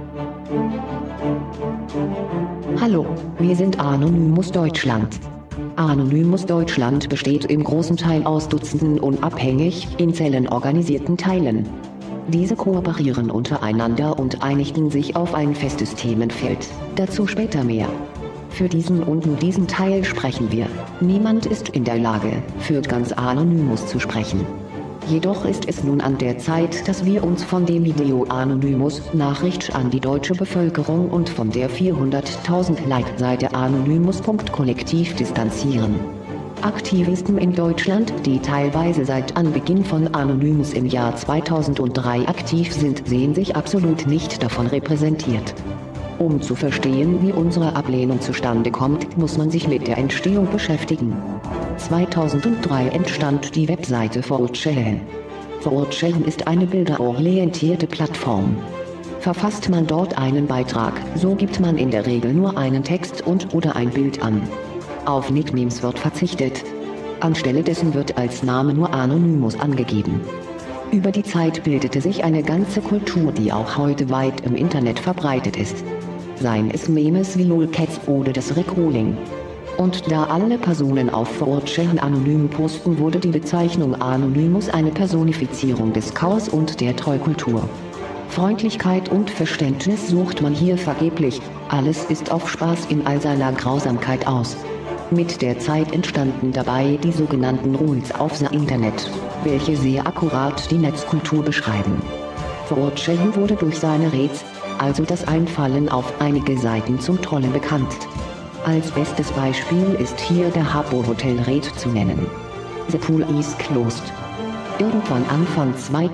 Hallo, wir sind Anonymous Deutschland. Anonymous Deutschland besteht im großen Teil aus Dutzenden unabhängig, in Zellen organisierten Teilen. Diese kooperieren untereinander und einigten sich auf ein festes Themenfeld. Dazu später mehr. Für diesen und nur diesen Teil sprechen wir. Niemand ist in der Lage, für ganz Anonymous zu sprechen. Jedoch ist es nun an der Zeit, dass wir uns von dem Video Anonymous Nachricht an die deutsche Bevölkerung und von der 400.000 Like-Seite anonymous.kollektiv distanzieren. Aktivisten in Deutschland, die teilweise seit Anbeginn von Anonymous im Jahr 2003 aktiv sind, sehen sich absolut nicht davon repräsentiert. Um zu verstehen, wie unsere Ablehnung zustande kommt, muss man sich mit der Entstehung beschäftigen. 2003 entstand die Webseite 4chan. 4chan ist eine bilderorientierte Plattform. Verfasst man dort einen Beitrag, so gibt man in der Regel nur einen Text und/oder ein Bild an. Auf Nicknames wird verzichtet. Anstelle dessen wird als Name nur Anonymous angegeben. Über die Zeit bildete sich eine ganze Kultur, die auch heute weit im Internet verbreitet ist. Seien es Memes wie Lolcats oder das Recalling. Und da alle Personen auf 4chan anonym posten, wurde die Bezeichnung Anonymous eine Personifizierung des Chaos und der Trollkultur. Freundlichkeit und Verständnis sucht man hier vergeblich, alles ist auf Spaß in all seiner Grausamkeit aus. Mit der Zeit entstanden dabei die sogenannten Rules of the Internet, welche sehr akkurat die Netzkultur beschreiben. 4chan wurde durch seine Raids, also das Einfallen auf einige Seiten zum Trollen bekannt. Als bestes Beispiel ist hier der Habbo Hotel Raid zu nennen. The pool is closed. Irgendwann Anfang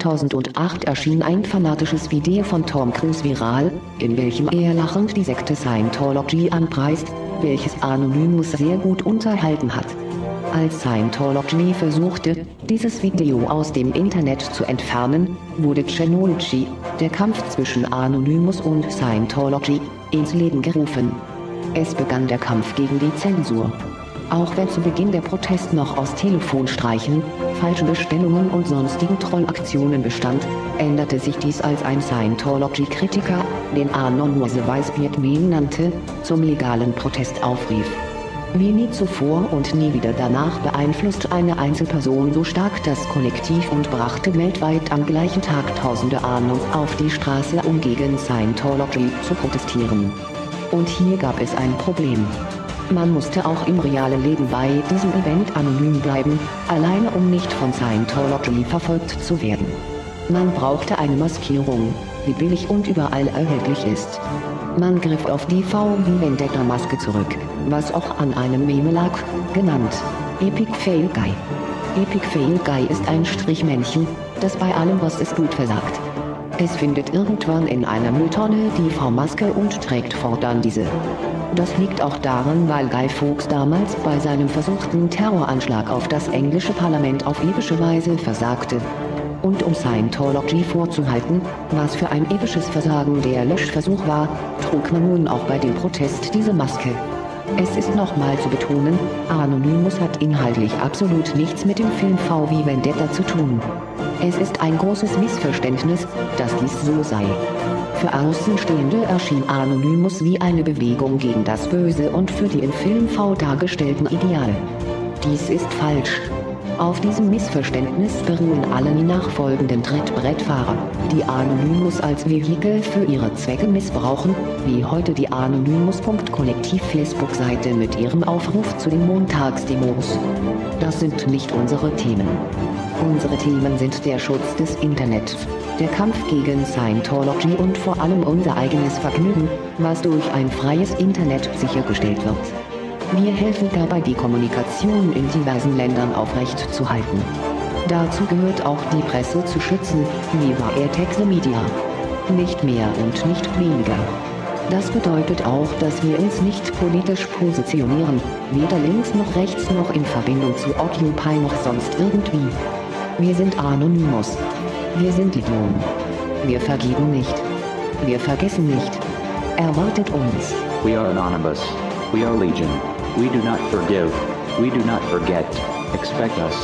2008 erschien ein fanatisches Video von Tom Cruise viral, in welchem er lachend die Sekte Scientology anpreist, welches Anonymous sehr gut unterhalten hat. Als Scientology versuchte, dieses Video aus dem Internet zu entfernen, wurde Chanology, der Kampf zwischen Anonymous und Scientology, ins Leben gerufen. Es begann der Kampf gegen die Zensur. Auch wenn zu Beginn der Protest noch aus Telefonstreichen, falschen Bestellungen und sonstigen Trollaktionen bestand, änderte sich dies, als ein Scientology-Kritiker, den Anonymous Weißbeard Meme nannte, zum legalen Protest aufrief. Wie nie zuvor und nie wieder danach beeinflusste eine Einzelperson so stark das Kollektiv und brachte weltweit am gleichen Tag tausende Anons auf die Straße, um gegen Scientology zu protestieren. Und hier gab es ein Problem. Man musste auch im realen Leben bei diesem Event anonym bleiben, alleine um nicht von Scientology verfolgt zu werden. Man brauchte eine Maskierung, die billig und überall erhältlich ist. Man griff auf die V wie Vendetta-Maske zurück, was auch an einem Meme lag, genannt Epic Fail Guy. Epic Fail Guy ist ein Strichmännchen, das bei allem, was es tut, versagt. Es findet irgendwann in einer Mülltonne die V-Maske und trägt fortan diese. Das liegt auch daran, weil Guy Fawkes damals bei seinem versuchten Terroranschlag auf das englische Parlament auf epische Weise versagte. Und um Scientology vorzuhalten, was für ein episches Versagen der Löschversuch war, trug man nun auch bei dem Protest diese Maske. Es ist nochmal zu betonen, Anonymous hat inhaltlich absolut nichts mit dem Film V wie Vendetta zu tun. Es ist ein großes Missverständnis, dass dies so sei. Für Außenstehende erschien Anonymous wie eine Bewegung gegen das Böse und für die im Film V dargestellten Ideale. Dies ist falsch. Auf diesem Missverständnis beruhen alle nachfolgenden Trittbrettfahrer, die Anonymous als Vehikel für ihre Zwecke missbrauchen, wie heute die Anonymous.kollektiv Facebook-Seite mit ihrem Aufruf zu den Montagsdemos. Das sind nicht unsere Themen. Unsere Themen sind der Schutz des Internet, der Kampf gegen Scientology und vor allem unser eigenes Vergnügen, was durch ein freies Internet sichergestellt wird. Wir helfen dabei, die Kommunikation in diversen Ländern aufrechtzuhalten. Dazu gehört auch, die Presse zu schützen, wie Text Media. Nicht mehr und nicht weniger. Das bedeutet auch, dass wir uns nicht politisch positionieren, weder links noch rechts noch in Verbindung zu Occupy noch sonst irgendwie. Wir sind Anonymous. Wir sind Idioten. Wir vergeben nicht. Wir vergessen nicht. Erwartet uns. We are Anonymous. We are Legion. We do not forgive. We do not forget. Expect us.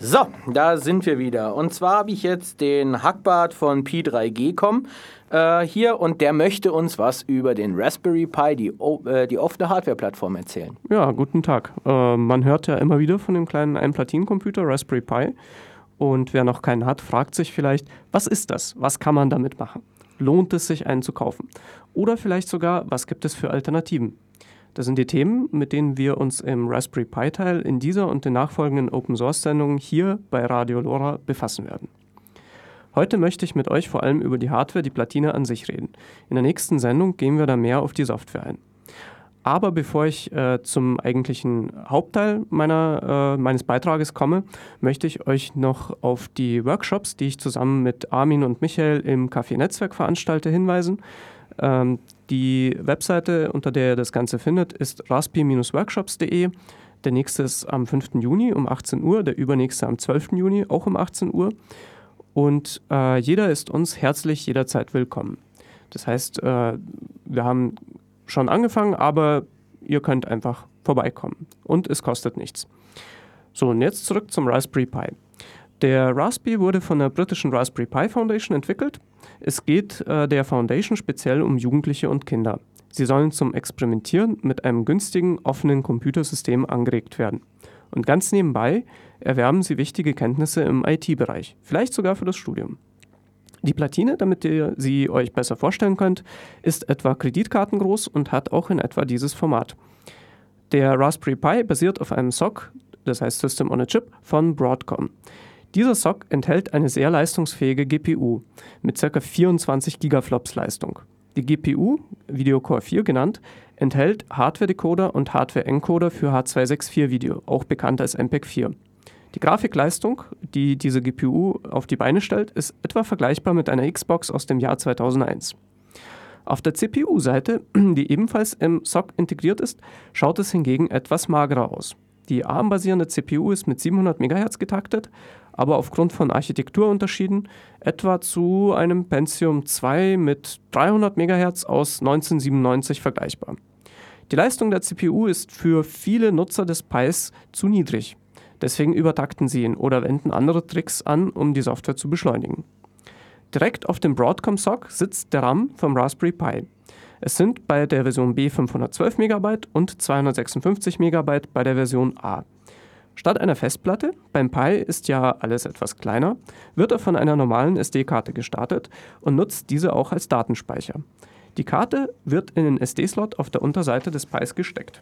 So, da sind wir wieder. Und zwar habe ich jetzt den Hackbart von Pi3G hier und der möchte uns was über den Raspberry Pi, die offene Hardware-Plattform, erzählen. Ja, guten Tag. Man hört ja immer wieder von dem kleinen Einplatinencomputer Raspberry Pi. Und wer noch keinen hat, fragt sich vielleicht, was ist das? Was kann man damit machen? Lohnt es sich, einen zu kaufen? Oder vielleicht sogar, was gibt es für Alternativen? Das sind die Themen, mit denen wir uns im Raspberry Pi-Teil in dieser und den nachfolgenden Open-Source-Sendungen hier bei Radio LoRa befassen werden. Heute möchte ich mit euch vor allem über die Hardware, die Platine an sich reden. In der nächsten Sendung gehen wir da mehr auf die Software ein. Aber bevor ich zum eigentlichen Hauptteil meines Beitrages komme, möchte ich euch noch auf die Workshops, die ich zusammen mit Armin und Michael im Café Netzwerk veranstalte, hinweisen. Die Webseite, unter der ihr das Ganze findet, ist raspi-workshops.de. Der nächste ist am 5. Juni um 18 Uhr, der übernächste am 12. Juni auch um 18 Uhr. Und jeder ist uns herzlich jederzeit willkommen. Das heißt, wir haben schon angefangen, aber ihr könnt einfach vorbeikommen und es kostet nichts. So, und jetzt zurück zum Raspberry Pi. Der Raspi wurde von der britischen Raspberry Pi Foundation entwickelt. Es geht der Foundation speziell um Jugendliche und Kinder. Sie sollen zum Experimentieren mit einem günstigen, offenen Computersystem angeregt werden. Und ganz nebenbei erwerben sie wichtige Kenntnisse im IT-Bereich, vielleicht sogar für das Studium. Die Platine, damit ihr sie euch besser vorstellen könnt, ist etwa kreditkartengroß und hat auch in etwa dieses Format. Der Raspberry Pi basiert auf einem SoC, das heißt System on a Chip, von Broadcom. Dieser SoC enthält eine sehr leistungsfähige GPU mit ca. 24 Gigaflops Leistung. Die GPU, Video Core 4 genannt, enthält Hardware-Decoder und Hardware-Encoder für H264-Video, auch bekannt als MPEG-4. Die Grafikleistung, die diese GPU auf die Beine stellt, ist etwa vergleichbar mit einer Xbox aus dem Jahr 2001. Auf der CPU-Seite, die ebenfalls im SoC integriert ist, schaut es hingegen etwas magerer aus. Die ARM-basierende CPU ist mit 700 MHz getaktet, aber aufgrund von Architekturunterschieden etwa zu einem Pentium 2 mit 300 MHz aus 1997 vergleichbar. Die Leistung der CPU ist für viele Nutzer des Pis zu niedrig. Deswegen übertakten sie ihn oder wenden andere Tricks an, um die Software zu beschleunigen. Direkt auf dem Broadcom SoC sitzt der RAM vom Raspberry Pi. Es sind bei der Version B 512 MB und 256 MB bei der Version A. Statt einer Festplatte, beim Pi ist ja alles etwas kleiner, wird er von einer normalen SD-Karte gestartet und nutzt diese auch als Datenspeicher. Die Karte wird in den SD-Slot auf der Unterseite des Pis gesteckt.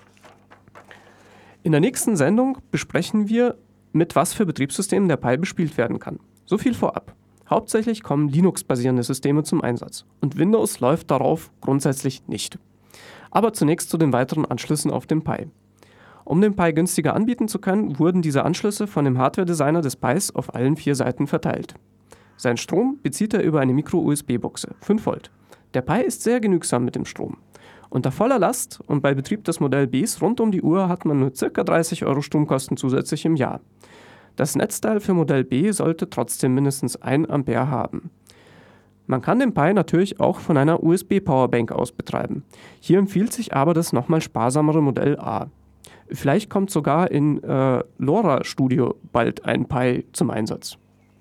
In der nächsten Sendung besprechen wir, mit was für Betriebssystemen der Pi bespielt werden kann. So viel vorab. Hauptsächlich kommen Linux-basierende Systeme zum Einsatz und Windows läuft darauf grundsätzlich nicht. Aber zunächst zu den weiteren Anschlüssen auf dem Pi. Um den Pi günstiger anbieten zu können, wurden diese Anschlüsse von dem Hardware-Designer des Pis auf allen 4 Seiten verteilt. Seinen Strom bezieht er über eine Micro-USB-Buchse, 5 Volt. Der Pi ist sehr genügsam mit dem Strom. Unter voller Last und bei Betrieb des Modell Bs rund um die Uhr hat man nur ca. 30 € Stromkosten zusätzlich im Jahr. Das Netzteil für Modell B sollte trotzdem mindestens 1 Ampere haben. Man kann den Pi natürlich auch von einer USB-Powerbank aus betreiben. Hier empfiehlt sich aber das nochmal sparsamere Modell A. Vielleicht kommt sogar in LoRa Studio bald ein Pi zum Einsatz.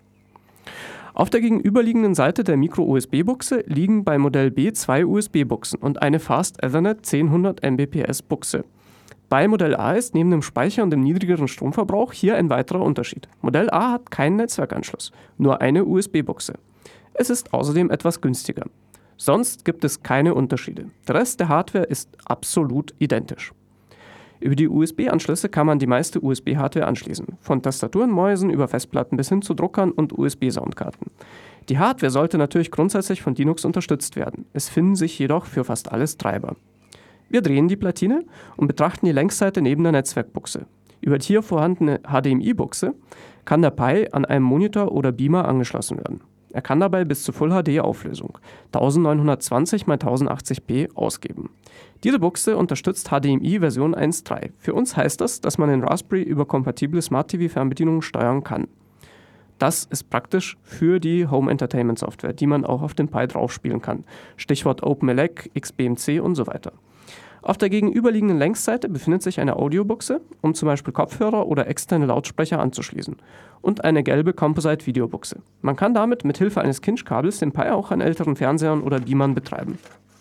Auf der gegenüberliegenden Seite der Micro-USB-Buchse liegen bei Modell B 2 USB-Buchsen und eine Fast Ethernet 1000 Mbps-Buchse. Bei Modell A ist neben dem Speicher und dem niedrigeren Stromverbrauch hier ein weiterer Unterschied. Modell A hat keinen Netzwerkanschluss, nur eine USB-Buchse. Es ist außerdem etwas günstiger. Sonst gibt es keine Unterschiede. Der Rest der Hardware ist absolut identisch. Über die USB-Anschlüsse kann man die meiste USB-Hardware anschließen, von Tastaturen, Mäusen über Festplatten bis hin zu Druckern und USB-Soundkarten. Die Hardware sollte natürlich grundsätzlich von Linux unterstützt werden. Es finden sich jedoch für fast alles Treiber. Wir drehen die Platine und betrachten die Längsseite neben der Netzwerkbuchse. Über die hier vorhandene HDMI-Buchse kann der Pi an einem Monitor oder Beamer angeschlossen werden. Er kann dabei bis zu Full HD Auflösung 1920 x 1080p ausgeben. Diese Buchse unterstützt HDMI Version 1.3. Für uns heißt das, dass man den Raspberry über kompatible Smart TV Fernbedienungen steuern kann. Das ist praktisch für die Home Entertainment Software, die man auch auf dem Pi draufspielen kann. Stichwort OpenELEC, XBMC und so weiter. Auf der gegenüberliegenden Längsseite befindet sich eine Audiobuchse, um zum Beispiel Kopfhörer oder externe Lautsprecher anzuschließen, und eine gelbe Composite-Videobuchse. Man kann damit mit Hilfe eines Kinch-Kabels den Pi auch an älteren Fernsehern oder Beamern betreiben.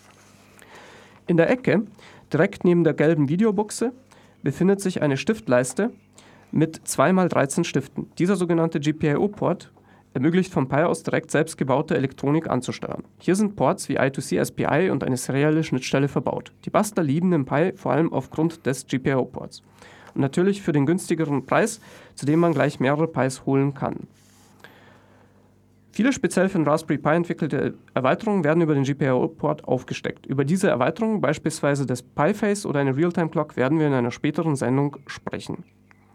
In der Ecke, direkt neben der gelben Videobuchse, befindet sich eine Stiftleiste mit 2x13 Stiften. Dieser sogenannte GPIO-Port ermöglicht vom Pi aus direkt selbstgebaute Elektronik anzusteuern. Hier sind Ports wie I2C SPI und eine serielle Schnittstelle verbaut. Die Bastler lieben den Pi vor allem aufgrund des GPIO-Ports. Und natürlich für den günstigeren Preis, zu dem man gleich mehrere Pis holen kann. Viele speziell für den Raspberry Pi entwickelte Erweiterungen werden über den GPIO-Port aufgesteckt. Über diese Erweiterung, beispielsweise des Pi-Face oder eine Realtime-Clock, werden wir in einer späteren Sendung sprechen.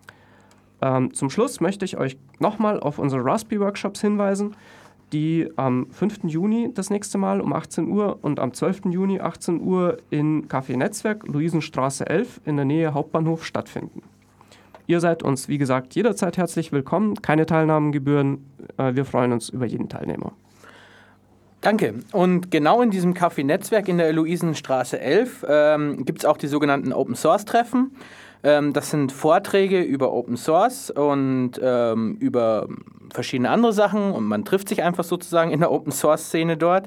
Zum Schluss möchte ich euch nochmal auf unsere Raspberry-Workshops hinweisen, die am 5. Juni das nächste Mal um 18 Uhr und am 12. Juni 18 Uhr in Café Netzwerk, Luisenstraße 11 in der Nähe Hauptbahnhof stattfinden. Ihr seid uns, wie gesagt, jederzeit herzlich willkommen, keine Teilnahmegebühren, wir freuen uns über jeden Teilnehmer. Danke. Und genau in diesem Café Netzwerk in der Luisenstraße 11 gibt es auch die sogenannten Open-Source-Treffen. Das sind Vorträge über Open Source und über verschiedene andere Sachen und man trifft sich einfach sozusagen in der Open Source Szene dort.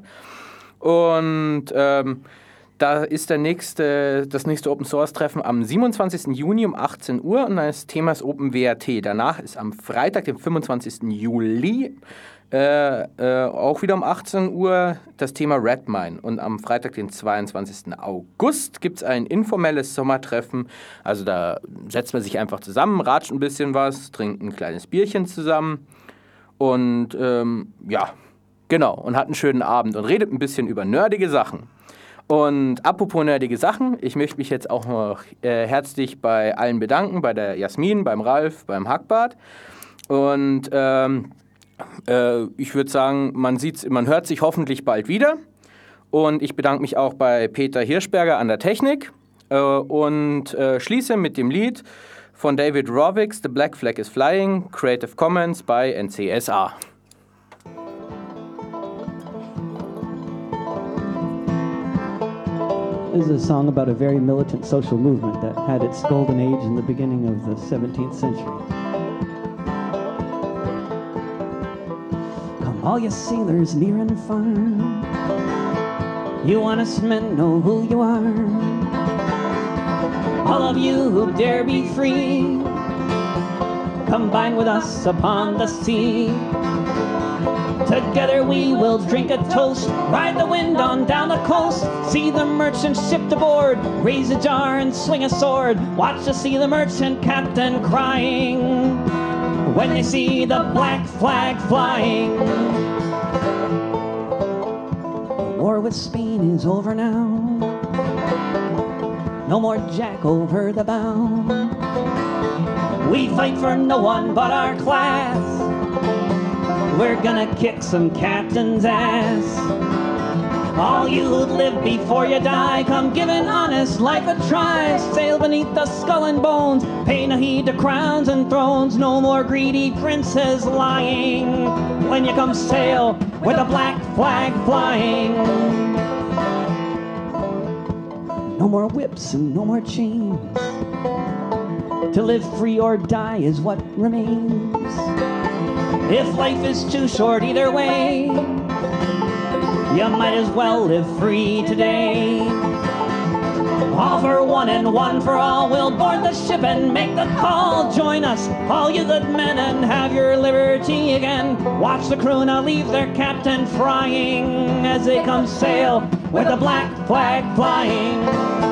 Und da ist das nächste Open Source Treffen am 27. Juni um 18 Uhr und das Thema ist OpenWrt. Danach ist am Freitag, dem 25. Juli, auch wieder um 18 Uhr das Thema Redmine. Und am Freitag, den 22. August, gibt es ein informelles Sommertreffen. Also da setzt man sich einfach zusammen, ratscht ein bisschen was, trinkt ein kleines Bierchen zusammen und ja, genau, und hat einen schönen Abend und redet ein bisschen über nerdige Sachen. Und apropos nerdige Sachen, ich möchte mich jetzt auch noch herzlich bei allen bedanken, bei der Jasmin, beim Ralf, beim Hackbart. Und ich würde sagen, man hört sich hoffentlich bald wieder. Und ich bedanke mich auch bei Peter Hirschberger an der Technik und schließe mit dem Lied von David Rovix, The Black Flag is Flying, Creative Commons by NCSA. This is a song about a very militant social movement that had its golden age in the beginning of the 17th century. All you sailors near and far, you honest men know who you are. All of you who dare be free, combine with us upon the sea. Together we will drink a toast, ride the wind on down the coast, see the merchant shipped aboard, raise a jar and swing a sword, watch to see the merchant captain crying when they see the black flag flying. The war with Spain is over now, no more Jack over the bow. We fight for no one but our class, we're gonna kick some captain's ass. All you who'd live before you die, come give an honest life a try. Sail beneath the skull and bones, pay no heed to crowns and thrones. No more greedy princes lying when you come sail with a black flag flying. No more whips and no more chains, to live free or die is what remains. If life is too short either way, you might as well live free today. All for one and one for all, we'll board the ship and make the call. Join us, all you good men, and have your liberty again. Watch the crew now leave their captain frying as they come sail with the black flag flying.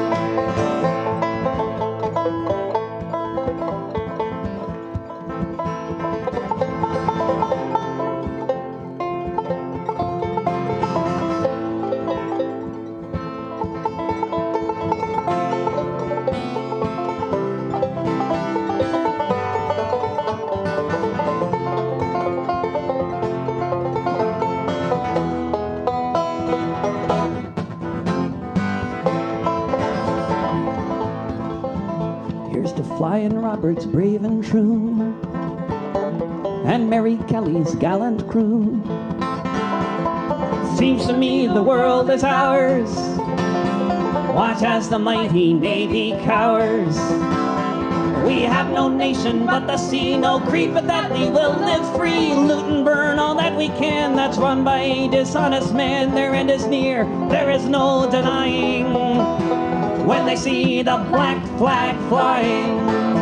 Flying Roberts brave and true, and Mary Kelly's gallant crew. Seems to me the world is ours, Watch as the mighty Navy cowers. We have no nation but the sea, no creed but that we will live free. Loot and burn all that we can, that's run by a dishonest man. Their end is near, there is no denying. When they see the black flag flying.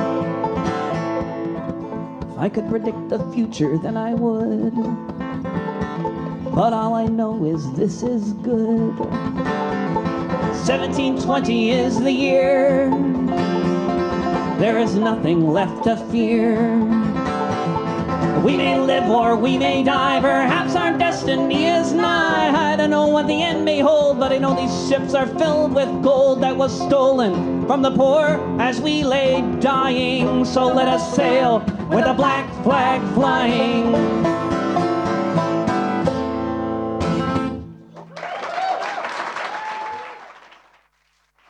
If I could predict the future, then I would. But all I know is this is good. 1720 is the year. There is nothing left to fear. We may live or we may die, perhaps our destiny is nigh. I don't know what the end may hold, but I know these ships are filled with gold that was stolen from the poor as we lay dying. So let us sail with a black flag flying.